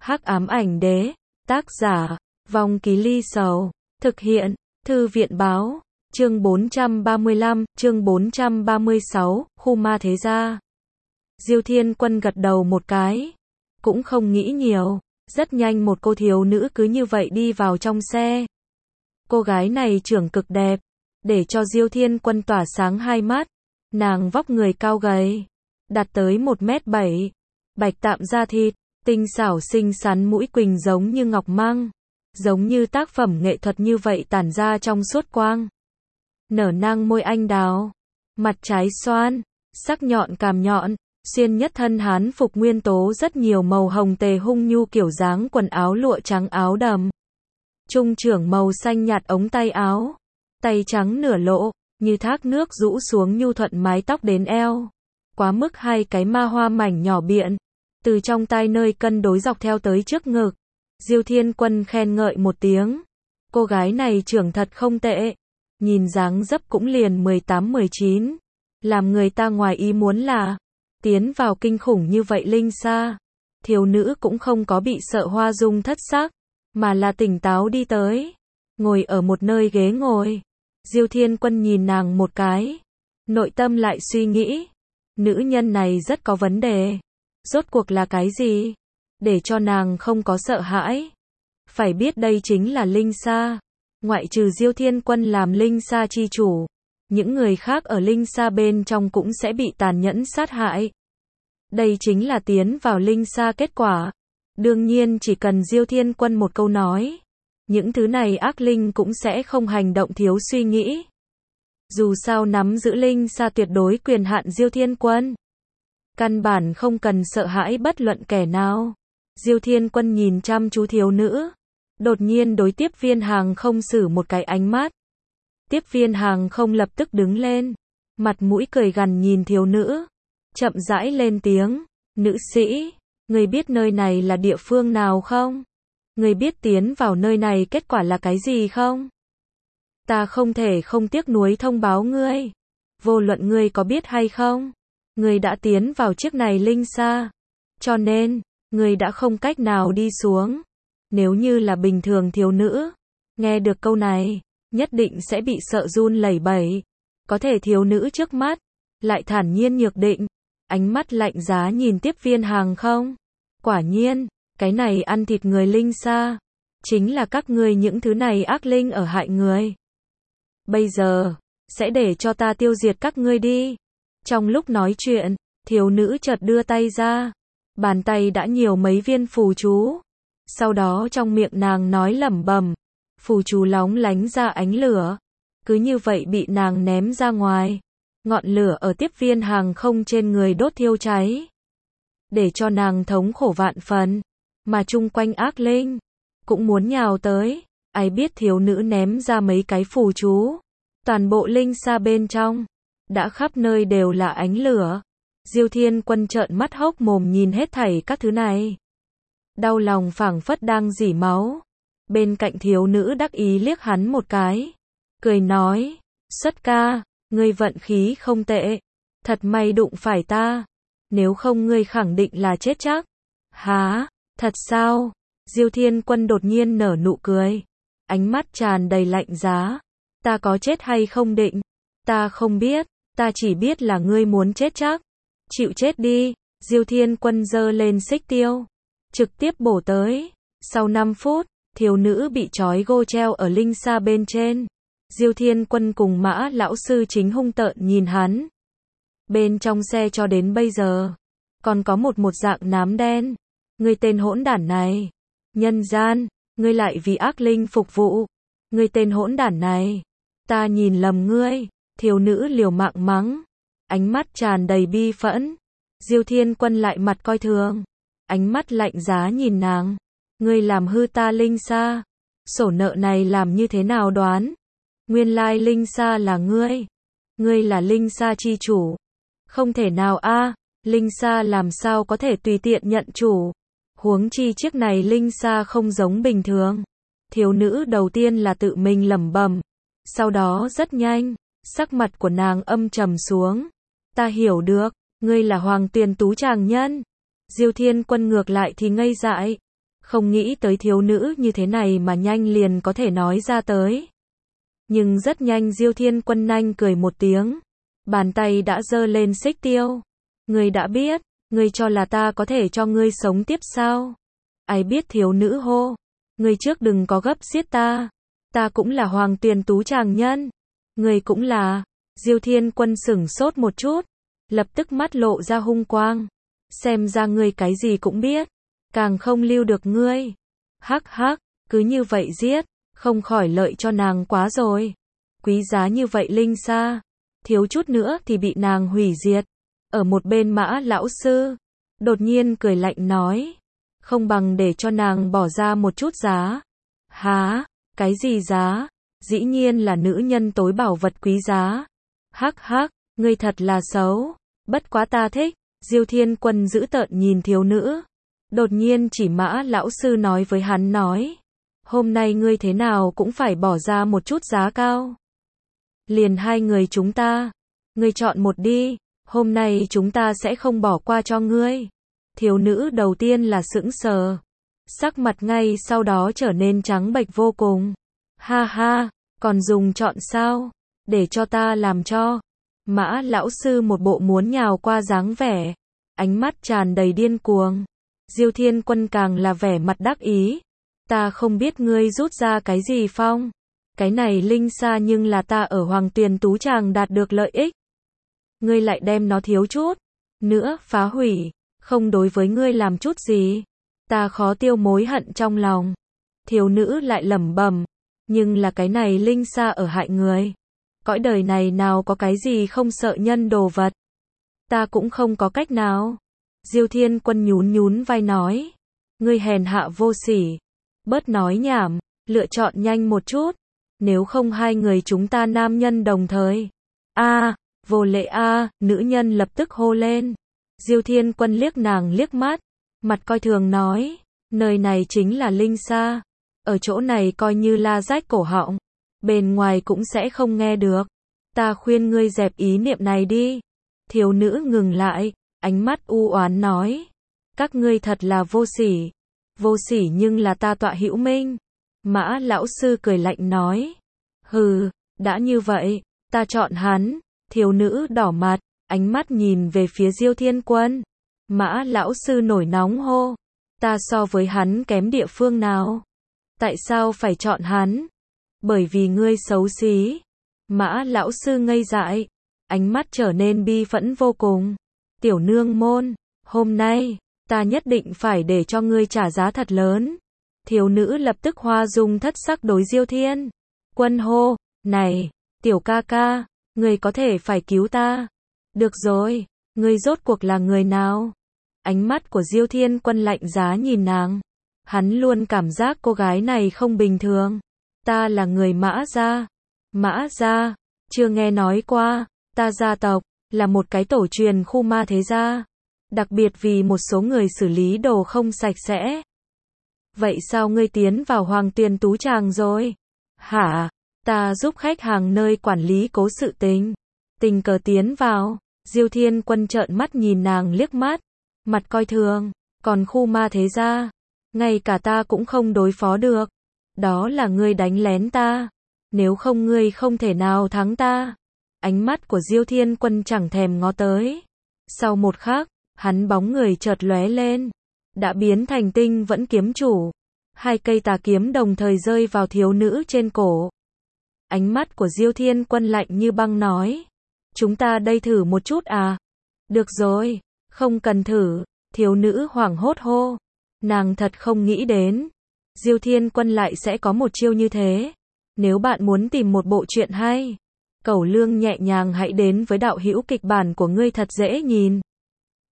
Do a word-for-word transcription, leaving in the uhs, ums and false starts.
Hắc ám ảnh đế, tác giả, Vong Ký Ly Sầu, thực hiện, Thư viện báo, chương bốn trăm ba mươi lăm, chương bốn trăm ba mươi sáu, khu ma thế gia. Diêu Thiên Quân gật đầu một cái, cũng không nghĩ nhiều, rất nhanh một cô thiếu nữ cứ như vậy đi vào trong xe. Cô gái này trưởng cực đẹp, để cho Diêu Thiên Quân tỏa sáng hai mắt, nàng vóc người cao gầy, đạt tới một mét bảy, bạch tạm da thịt, tinh xảo xinh xắn mũi quỳnh giống như ngọc măng, giống như tác phẩm nghệ thuật như vậy tản ra trong suốt quang. Nở nang môi anh đào, mặt trái xoan, sắc nhọn cằm nhọn, xuyên nhất thân hán phục nguyên tố rất nhiều màu hồng tề hung nhu kiểu dáng quần áo lụa trắng áo đầm. Trung trưởng màu xanh nhạt ống tay áo, tay trắng nửa lộ, như thác nước rũ xuống nhu thuận mái tóc đến eo. Quá mức hai cái ma hoa mảnh nhỏ biện, từ trong tai nơi cân đối dọc theo tới trước ngực. Diêu Thiên Quân khen ngợi một tiếng. Cô gái này trưởng thật không tệ, nhìn dáng dấp cũng liền mười tám mười chín. Làm người ta ngoài ý muốn là, tiến vào kinh khủng như vậy linh xa. Thiếu nữ cũng không có bị sợ hoa dung thất sắc, mà là tỉnh táo đi tới, ngồi ở một nơi ghế ngồi. Diêu Thiên Quân nhìn nàng một cái, nội tâm lại suy nghĩ, nữ nhân này rất có vấn đề. Rốt cuộc là cái gì? Để cho nàng không có sợ hãi. Phải biết đây chính là linh sa. Ngoại trừ Diêu Thiên Quân làm linh sa chi chủ, những người khác ở linh sa bên trong cũng sẽ bị tàn nhẫn sát hại. Đây chính là tiến vào linh sa kết quả. Đương nhiên chỉ cần Diêu Thiên Quân một câu nói, những thứ này ác linh cũng sẽ không hành động thiếu suy nghĩ. Dù sao nắm giữ linh sa tuyệt đối quyền hạn Diêu Thiên Quân, căn bản không cần sợ hãi bất luận kẻ nào. Diêu Thiên Quân nhìn chăm chú thiếu nữ, đột nhiên đối tiếp viên hàng không xử một cái ánh mắt. Tiếp viên hàng không lập tức đứng lên, mặt mũi cười gằn nhìn thiếu nữ, chậm rãi lên tiếng, nữ sĩ, người biết nơi này là địa phương nào không? Người biết tiến vào nơi này kết quả là cái gì không? Ta không thể không tiếc nuối thông báo ngươi, vô luận ngươi có biết hay không, ngươi đã tiến vào chiếc này linh sa, cho nên, ngươi đã không cách nào đi xuống. Nếu như là bình thường thiếu nữ, nghe được câu này, nhất định sẽ bị sợ run lẩy bẩy. Có thể thiếu nữ trước mắt, lại thản nhiên nhược định, ánh mắt lạnh giá nhìn tiếp viên hàng không. Quả nhiên, cái này ăn thịt người linh sa, chính là các ngươi những thứ này ác linh ở hại người. Bây giờ, sẽ để cho ta tiêu diệt các ngươi đi. Trong lúc nói chuyện, thiếu nữ chợt đưa tay ra, bàn tay đã nhiều mấy viên phù chú. Sau đó trong miệng nàng nói lẩm bẩm, phù chú lóng lánh ra ánh lửa, cứ như vậy bị nàng ném ra ngoài. Ngọn lửa ở tiếp viên hàng không trên người đốt thiêu cháy, để cho nàng thống khổ vạn phần, mà chung quanh ác linh cũng muốn nhào tới. Ai biết thiếu nữ ném ra mấy cái phù chú, toàn bộ linh sa bên trong đã khắp nơi đều là ánh lửa. Diêu Thiên Quân trợn mắt hốc mồm nhìn hết thảy các thứ này, đau lòng phảng phất đang rỉ máu. Bên cạnh thiếu nữ đắc ý liếc hắn một cái, cười nói, xuất ca, ngươi vận khí không tệ, thật may đụng phải ta, nếu không ngươi khẳng định là chết chắc. Hả, thật sao? Diêu Thiên Quân đột nhiên nở nụ cười, ánh mắt tràn đầy lạnh giá. Ta có chết hay không định? Ta không biết, ta chỉ biết là ngươi muốn chết chắc. Chịu chết đi. Diêu Thiên Quân giơ lên xích tiêu, trực tiếp bổ tới. Sau năm phút, thiếu nữ bị trói gô treo ở linh sa bên trên. Diêu Thiên Quân cùng Mã lão sư chính hung tợn nhìn hắn. Bên trong xe cho đến bây giờ, còn có một một dạng nám đen. Ngươi tên hỗn đản này, nhân gian, ngươi lại vì ác linh phục vụ. Ngươi tên hỗn đản này, ta nhìn lầm ngươi. Thiếu nữ liều mạng mắng, ánh mắt tràn đầy bi phẫn. Diêu Thiên Quân lại mặt coi thường, ánh mắt lạnh giá nhìn nàng. Ngươi làm hư ta linh sa, sổ nợ này làm như thế nào đoán? Nguyên lai linh sa là ngươi, ngươi là linh sa chi chủ. Không thể nào a, à, linh sa làm sao có thể tùy tiện nhận chủ? Huống chi chiếc này linh sa không giống bình thường. Thiếu nữ đầu tiên là tự mình lẩm bẩm, sau đó rất nhanh, sắc mặt của nàng âm trầm xuống. Ta hiểu được, ngươi là Hoàng Tuyền Tú tràng nhân. Diêu Thiên Quân ngược lại thì ngây dại. Không nghĩ tới thiếu nữ như thế này mà nhanh liền có thể nói ra tới. Nhưng rất nhanh Diêu Thiên Quân nhanh cười một tiếng. Bàn tay đã giơ lên xích tiêu. Ngươi đã biết, ngươi cho là ta có thể cho ngươi sống tiếp sao? Ai biết thiếu nữ hô. Ngươi trước đừng có gấp giết ta. Ta cũng là Hoàng Tuyền Tú Tràng nhân. Ngươi cũng là. Diêu Thiên Quân sửng sốt một chút. Lập tức mắt lộ ra hung quang. Xem ra ngươi cái gì cũng biết. Càng không lưu được ngươi. Hắc hắc, cứ như vậy giết. Không khỏi lợi cho nàng quá rồi. Quý giá như vậy linh sa. Thiếu chút nữa thì bị nàng hủy diệt. Ở một bên Mã lão sư. Đột nhiên cười lạnh nói. Không bằng để cho nàng bỏ ra một chút giá. Hả? Cái gì giá? Dĩ nhiên là nữ nhân tối bảo vật quý giá. Hắc hắc, ngươi thật là xấu. Bất quá ta thích. Diêu Thiên Quân dữ tợn nhìn thiếu nữ. Đột nhiên chỉ Mã lão sư nói với hắn nói. Hôm nay ngươi thế nào cũng phải bỏ ra một chút giá cao. Liền hai người chúng ta. Ngươi chọn một đi. Hôm nay chúng ta sẽ không bỏ qua cho ngươi. Thiếu nữ đầu tiên là sững sờ. Sắc mặt ngay sau đó trở nên trắng bệch vô cùng. Ha ha, còn dùng chọn sao? Để cho ta làm cho. Mã lão sư một bộ muốn nhào qua dáng vẻ. Ánh mắt tràn đầy điên cuồng. Diêu Thiên Quân càng là vẻ mặt đắc ý. Ta không biết ngươi rút ra cái gì phong. Cái này linh sa nhưng là ta ở Hoàng Tuyền Tú Tràng đạt được lợi ích. Ngươi lại đem nó thiếu chút nữa phá hủy. Không đối với ngươi làm chút gì. Ta khó tiêu mối hận trong lòng. Thiếu nữ lại lẩm bẩm. Nhưng là cái này linh sa ở hại người. Cõi đời này nào có cái gì không sợ nhân đồ vật. Ta cũng không có cách nào. Diêu Thiên Quân nhún nhún vai nói. Ngươi hèn hạ vô sỉ. Bớt nói nhảm. Lựa chọn nhanh một chút. Nếu không hai người chúng ta nam nhân đồng thời. A, vô lệ a, nữ nhân lập tức hô lên. Diêu Thiên Quân liếc nàng liếc mắt. Mặt coi thường nói. Nơi này chính là linh sa. Ở chỗ này coi như la rách cổ họng. Bên ngoài cũng sẽ không nghe được. Ta khuyên ngươi dẹp ý niệm này đi. Thiếu nữ ngừng lại. Ánh mắt u oán nói. Các ngươi thật là vô sỉ. Vô sỉ nhưng là ta tọa hữu minh. Mã lão sư cười lạnh nói. Hừ, đã như vậy, ta chọn hắn. Thiếu nữ đỏ mặt, ánh mắt nhìn về phía Diêu Thiên Quân. Mã lão sư nổi nóng hô. Ta so với hắn kém địa phương nào? Tại sao phải chọn hắn? Bởi vì ngươi xấu xí. Mã lão sư ngây dại. Ánh mắt trở nên bi phẫn vô cùng. Tiểu nương môn, hôm nay, ta nhất định phải để cho ngươi trả giá thật lớn. Thiếu nữ lập tức hoa dung thất sắc đối Diêu Thiên Quân hô. Này, tiểu ca ca, ngươi có thể phải cứu ta. Được rồi, ngươi rốt cuộc là người nào? Ánh mắt của Diêu Thiên Quân lạnh giá nhìn nàng. Hắn luôn cảm giác cô gái này không bình thường. Ta là người Mã gia. Mã gia, chưa nghe nói qua. Ta gia tộc, là một cái tổ truyền khu ma thế gia. Đặc biệt vì một số người xử lý đồ không sạch sẽ. Vậy sao ngươi tiến vào Hoàng Tuyền Tú Tràng rồi? Hả? Ta giúp khách hàng nơi quản lý cố sự tình. Tình cờ tiến vào. Diêu Thiên Quân trợn mắt nhìn nàng liếc mắt. Mặt coi thường. Còn khu ma thế gia. Ngay cả ta cũng không đối phó được. Đó là ngươi đánh lén ta. Nếu không ngươi không thể nào thắng ta. Ánh mắt của Diêu Thiên Quân chẳng thèm ngó tới. Sau một khắc, hắn bóng người chợt lóe lên. Đã biến thành tinh vẫn kiếm chủ. Hai cây tà kiếm đồng thời rơi vào thiếu nữ trên cổ. Ánh mắt của Diêu Thiên Quân lạnh như băng nói. Chúng ta đây thử một chút à? Được rồi, không cần thử. Thiếu nữ hoảng hốt hô. Nàng thật không nghĩ đến. Diêu Thiên Quân lại sẽ có một chiêu như thế. Nếu bạn muốn tìm một bộ truyện hay, Cẩu Lương nhẹ nhàng hãy đến với đạo hữu kịch bản của ngươi thật dễ nhìn.